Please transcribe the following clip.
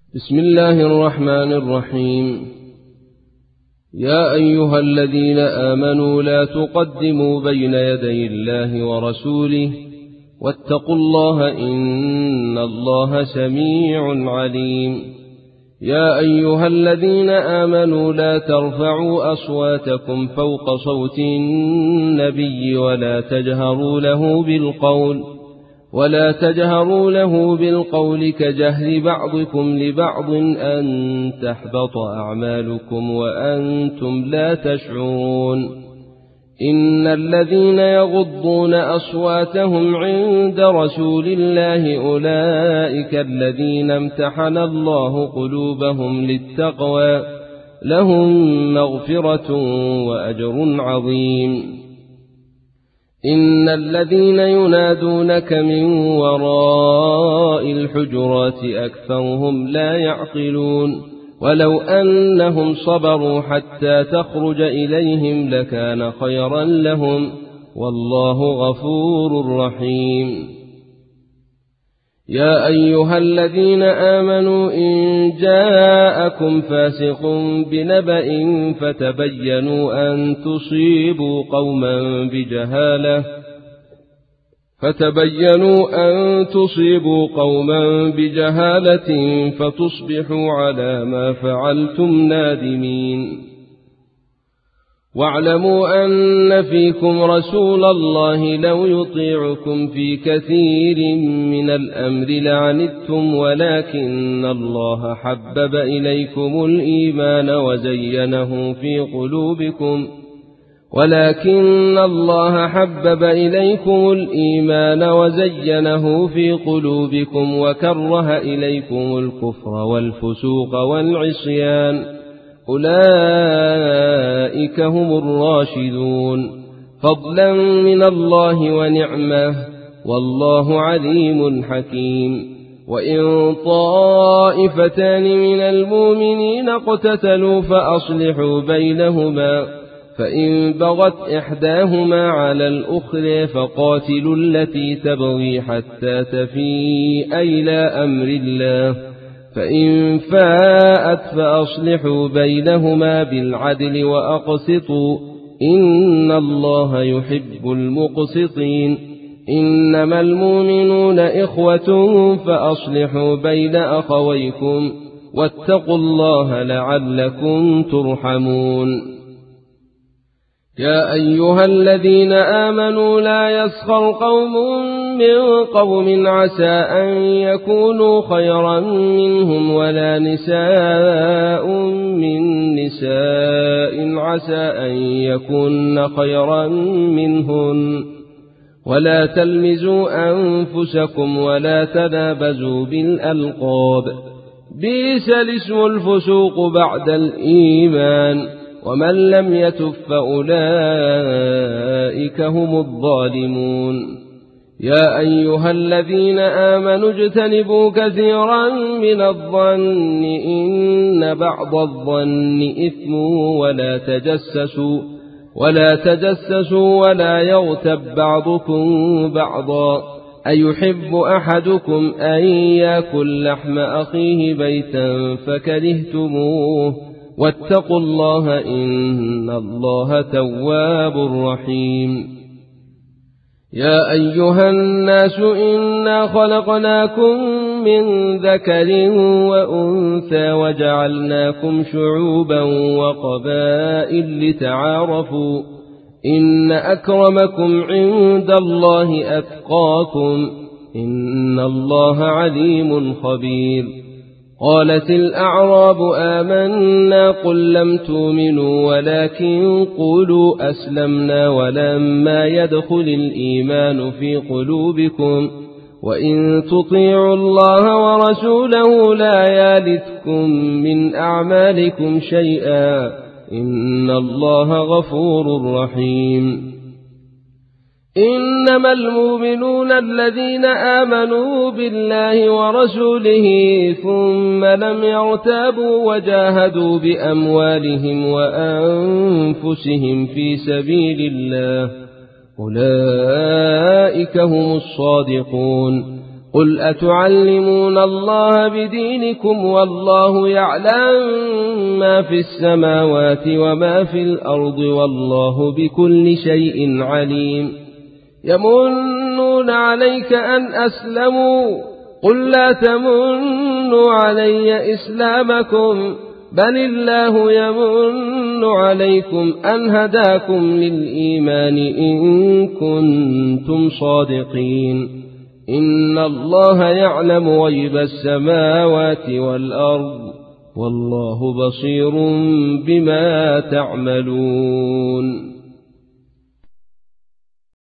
بسم الله الرحمن الرحيم. يا أيها الذين آمنوا لا تقدموا بين يدي الله ورسوله واتقوا الله إن الله سميع عليم. يا أيها الذين آمنوا لا ترفعوا أصواتكم فوق صوت النبي ولا تجهروا له بالقول كجهر بعضكم لبعض أن تحبط أعمالكم وأنتم لا تشعرون. إن الذين يغضون أصواتهم عند رسول الله أولئك الذين امتحن الله قلوبهم للتقوى لهم مغفرة وأجر عظيم. إن الذين ينادونك من وراء الحجرات أكثرهم لا يعقلون. ولو أنهم صبروا حتى تخرج إليهم لكان خيرا لهم والله غفور رحيم. يا أيها الذين آمنوا إن جاءكم فاسق بنبأ فتبينوا أن تصيبوا قوما بجهالة فتصبحوا على ما فعلتم نادمين. واعلموا أن فيكم رسول الله لو يطيعكم في كثير من الأمر لعنتم ولكن الله حبب إليكم الإيمان وزينه في قلوبكم وكره إليكم الكفر والفسوق والعصيان أولئك هم الراشدون فضلا من الله ونعمه والله عليم حكيم. وإن طائفتان من المؤمنين اقتتلوا فأصلحوا بينهما فإن بغت إحداهما على الأخرى فقاتلوا التي تبغي حتى تفيء إلى أمر الله فإن فاءت فأصلحوا بينهما بالعدل وأقسطوا إن الله يحب المقسطين. إنما المؤمنون إخوة فأصلحوا بين أخويكم واتقوا الله لعلكم ترحمون. يا أيها الذين آمنوا لا يسخر قوم من قوم عسى أن يكونوا خيرا منهم ولا نساء من نساء عسى أن يكون خيرا منهن ولا تلمزوا أنفسكم ولا تنابزوا بالألقاب بئس الاسم الفسوق بعد الإيمان ومن لم يتب فأولئك هم الظالمون. يا أيها الذين آمنوا اجتنبوا كثيرا من الظن إن بعض الظن إثم ولا تجسسوا ولا يغتب بعضكم بعضا أيحب أحدكم أن يأكل لحم أخيه بيتا فكرهتموه واتقوا الله إن الله تواب رحيم. يا أيها الناس إنا خلقناكم من ذكر وأنثى وجعلناكم شعوبا وقبائل لتعارفوا إن أكرمكم عند الله أتقاكم إن الله عليم خبير. قالت الأعراب آمنا قل لم تؤمنوا ولكن قولوا أسلمنا ولما يدخل الإيمان في قلوبكم وإن تطيعوا الله ورسوله لا يلتكم من أعمالكم شيئا إن الله غفور رحيم. إنما المؤمنون الذين آمنوا بالله ورسوله ثم لم يرتابوا وجاهدوا بأموالهم وأنفسهم في سبيل الله أولئك هم الصادقون قل أتعلمون الله بدينكم والله يعلم ما في السماوات وما في الأرض والله بكل شيء عليم يمنون عليك أن أسلموا قل لا تمنوا علي إسلامكم بل الله يمن عليكم أن هداكم للإيمان إن كنتم صادقين إن الله يعلم غيب السماوات والأرض والله بصير بما تعملون